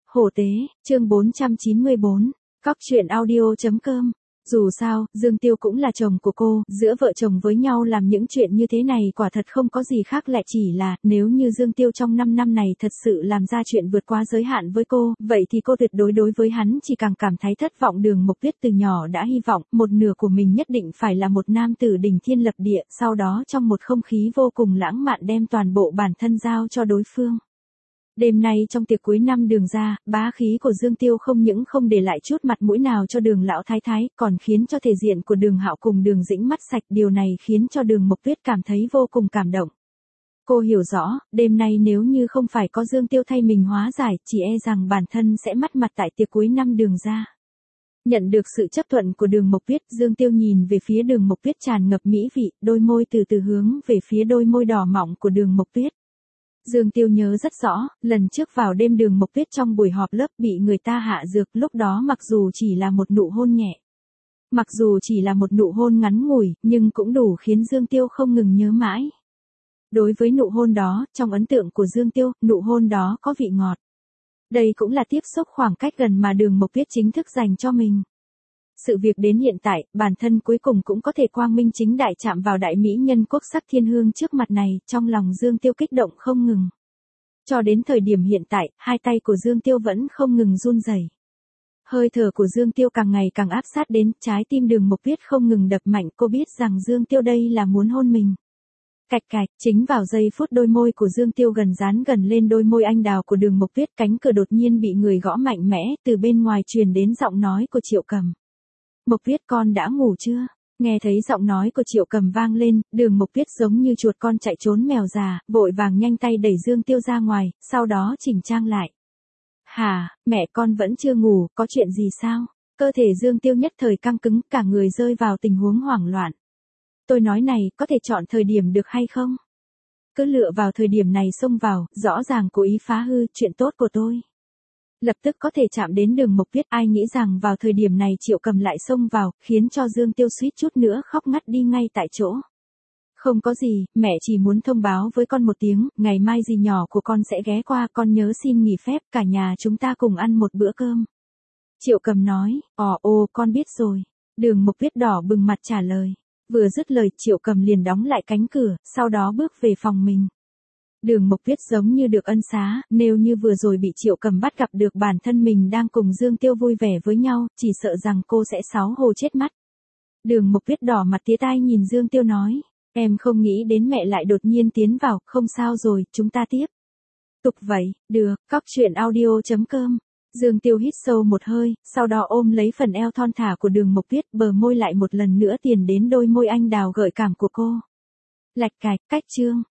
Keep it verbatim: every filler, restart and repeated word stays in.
Hổ tế, chương bốn trăm chín mươi bốn, cóc truyện audio chấm com. Dù sao, Dương Tiêu cũng là chồng của cô, giữa vợ chồng với nhau làm những chuyện như thế này quả thật không có gì khác, lại chỉ là, nếu như Dương Tiêu trong năm năm này thật sự làm ra chuyện vượt quá giới hạn với cô, vậy thì cô tuyệt đối đối với hắn chỉ càng cảm thấy thất vọng. Đường Mộc Tuyết từ nhỏ đã hy vọng, một nửa của mình nhất định phải là một nam tử đỉnh thiên lập địa, sau đó trong một không khí vô cùng lãng mạn đem toàn bộ bản thân giao cho đối phương. Đêm nay trong tiệc cuối năm Đường gia, bá khí của Dương Tiêu không những không để lại chút mặt mũi nào cho Đường lão thái thái, còn khiến cho thể diện của Đường Hạo cùng Đường Dĩnh mất sạch, điều này khiến cho Đường Mộc Tuyết cảm thấy vô cùng cảm động. Cô hiểu rõ, đêm nay nếu như không phải có Dương Tiêu thay mình hóa giải, chỉ e rằng bản thân sẽ mất mặt tại tiệc cuối năm Đường gia. Nhận được sự chấp thuận của Đường Mộc Tuyết, Dương Tiêu nhìn về phía Đường Mộc Tuyết tràn ngập mỹ vị, đôi môi từ từ hướng về phía đôi môi đỏ mọng của Đường Mộc Tuyết. Dương Tiêu nhớ rất rõ, lần trước vào đêm Đường Mộc Tuyết trong buổi họp lớp bị người ta hạ dược, lúc đó mặc dù chỉ là một nụ hôn nhẹ. Mặc dù chỉ là một nụ hôn ngắn ngủi, nhưng cũng đủ khiến Dương Tiêu không ngừng nhớ mãi. Đối với nụ hôn đó, trong ấn tượng của Dương Tiêu, nụ hôn đó có vị ngọt. Đây cũng là tiếp xúc khoảng cách gần mà Đường Mộc Tuyết chính thức dành cho mình. Sự việc đến hiện tại, bản thân cuối cùng cũng có thể quang minh chính đại chạm vào đại mỹ nhân quốc sắc thiên hương trước mặt này, trong lòng Dương Tiêu kích động không ngừng. Cho đến thời điểm hiện tại, hai tay của Dương Tiêu vẫn không ngừng run rẩy. Hơi thở của Dương Tiêu càng ngày càng áp sát đến, trái tim Đường Mộc Tuyết không ngừng đập mạnh, cô biết rằng Dương Tiêu đây là muốn hôn mình. Cạch cạch, chính vào giây phút đôi môi của Dương Tiêu gần dán gần lên đôi môi anh đào của Đường Mộc Tuyết, cánh cửa đột nhiên bị người gõ mạnh mẽ, từ bên ngoài truyền đến giọng nói của Triệu Cầm. Mộc Tuyết con đã ngủ chưa? Nghe thấy giọng nói của Triệu Cầm vang lên, Đường Mộc Tuyết giống như chuột con chạy trốn mèo già, vội vàng nhanh tay đẩy Dương Tiêu ra ngoài, sau đó chỉnh trang lại. Hả, mẹ con vẫn chưa ngủ, có chuyện gì sao? Cơ thể Dương Tiêu nhất thời căng cứng, cả người rơi vào tình huống hoảng loạn. Tôi nói này, có thể chọn thời điểm được hay không? Cứ lựa vào thời điểm này xông vào, rõ ràng cố ý phá hư chuyện tốt của tôi. Lập tức có thể chạm đến Đường Mộc Tuyết, ai nghĩ rằng vào thời điểm này Triệu Cầm lại xông vào, khiến cho Dương Tiêu suýt chút nữa khóc ngất đi ngay tại chỗ. Không có gì, mẹ chỉ muốn thông báo với con một tiếng, ngày mai dì nhỏ của con sẽ ghé qua, con nhớ xin nghỉ phép, cả nhà chúng ta cùng ăn một bữa cơm. Triệu Cầm nói, ồ ô con biết rồi. Đường Mộc Tuyết đỏ bừng mặt trả lời. Vừa dứt lời Triệu Cầm liền đóng lại cánh cửa, sau đó bước về phòng mình. Đường Mộc Tuyết giống như được ân xá, nếu như vừa rồi bị Triệu Cầm bắt gặp được bản thân mình đang cùng Dương Tiêu vui vẻ với nhau, chỉ sợ rằng cô sẽ xáo hổ chết mất. Đường Mộc Tuyết đỏ mặt tía tai nhìn Dương Tiêu nói, em không nghĩ đến mẹ lại đột nhiên tiến vào, không sao rồi, chúng ta tiếp tục vậy, được, cóc truyện audio chấm com. Dương Tiêu hít sâu một hơi, sau đó ôm lấy phần eo thon thả của Đường Mộc Tuyết, bờ môi lại một lần nữa tiến đến đôi môi anh đào gợi cảm của cô. Lạch cạch, cách chương.